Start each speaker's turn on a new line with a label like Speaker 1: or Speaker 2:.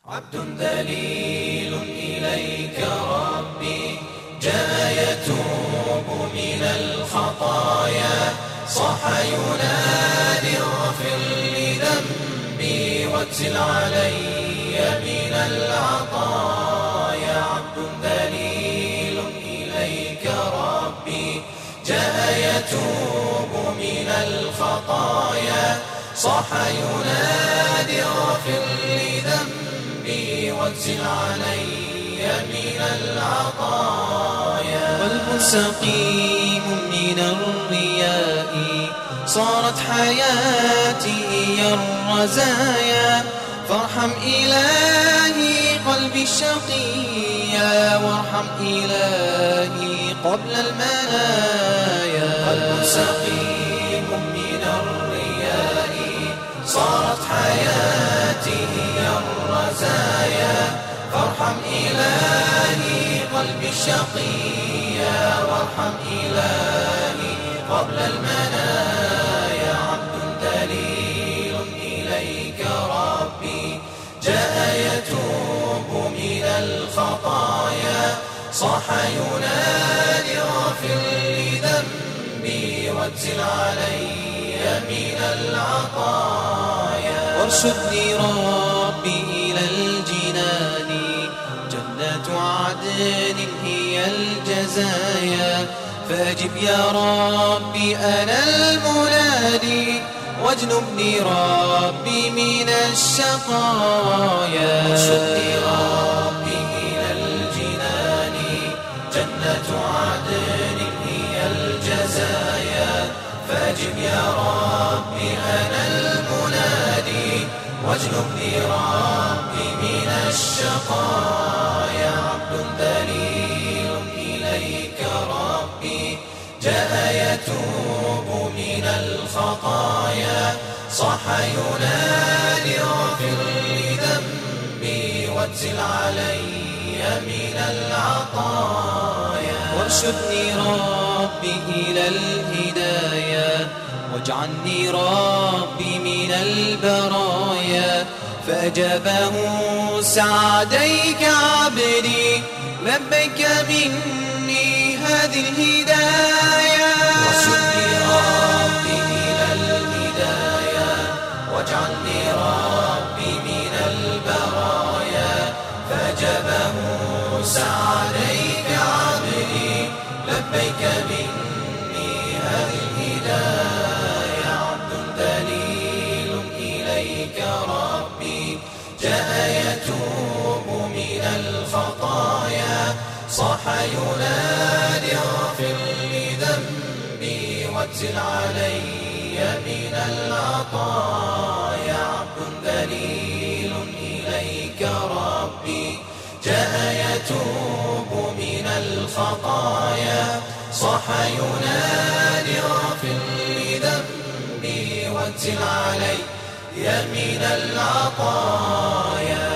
Speaker 1: عبد ذليل إليك ربي جاء يتوب من الخطايا صاح ينادي اغفر لذنبي واجزل علي من العطايا. عبد ذليل إليك ربي جاء يتوب من الخطايا صاح ينادي اغفر لذنبي واجزل علي من العطايا.
Speaker 2: قلب سقيم من الرياء صارت حياتي هي الرزايا فارحم إلهي قلبي الشقيا وارحم إلهي قبل المنايا.
Speaker 1: قلب سقيم من الرياء صارت حياتي هي الرزايا فارحم إلهي قلبي الشقيا وارحم إلهي قبل المنايا. عبد ذليل إليك ربي جاء يتوب من الخطايا صاح ينادي اغفر لذنبي واجزل علي من العطايا.
Speaker 2: وارشدني ربي إلى الجنان جنات عدن هي الجزايا فأجب يا ربي أنا المنادي واجنبني ربي من الشقايا.
Speaker 1: وارشدني ربي إلى الجنان جنة عدن هي الجزايا فأجب يا ربي أنا المنادي واجنبني ربي من الشقايا. عبد ذليل إليك ربي جاء يتوب من الخطايا صاح ينادي اغفر لذنبي واجزل علي من العطايا.
Speaker 2: وارشدني ربي إلى الهدايا واجعلني ربي من البرايا فأجابه سعديك عبدي لبيك مني هذه الهدايا.
Speaker 1: وارشدني ربي إلى الهدايا واجعلني ربي من البرايا فأجابه سعديك عبدي لبيك مني هذه الهدايا. عبد ذليل إليك ربي جاء يتوب من الخطايا صاح ينادي اغفر لذنبي واجزل علي من العطايا. عبد ذليل إليك ربي جاء يتوب من الخطايا صاح ينادي اغفر لذنبي واجزل علي من العطايا.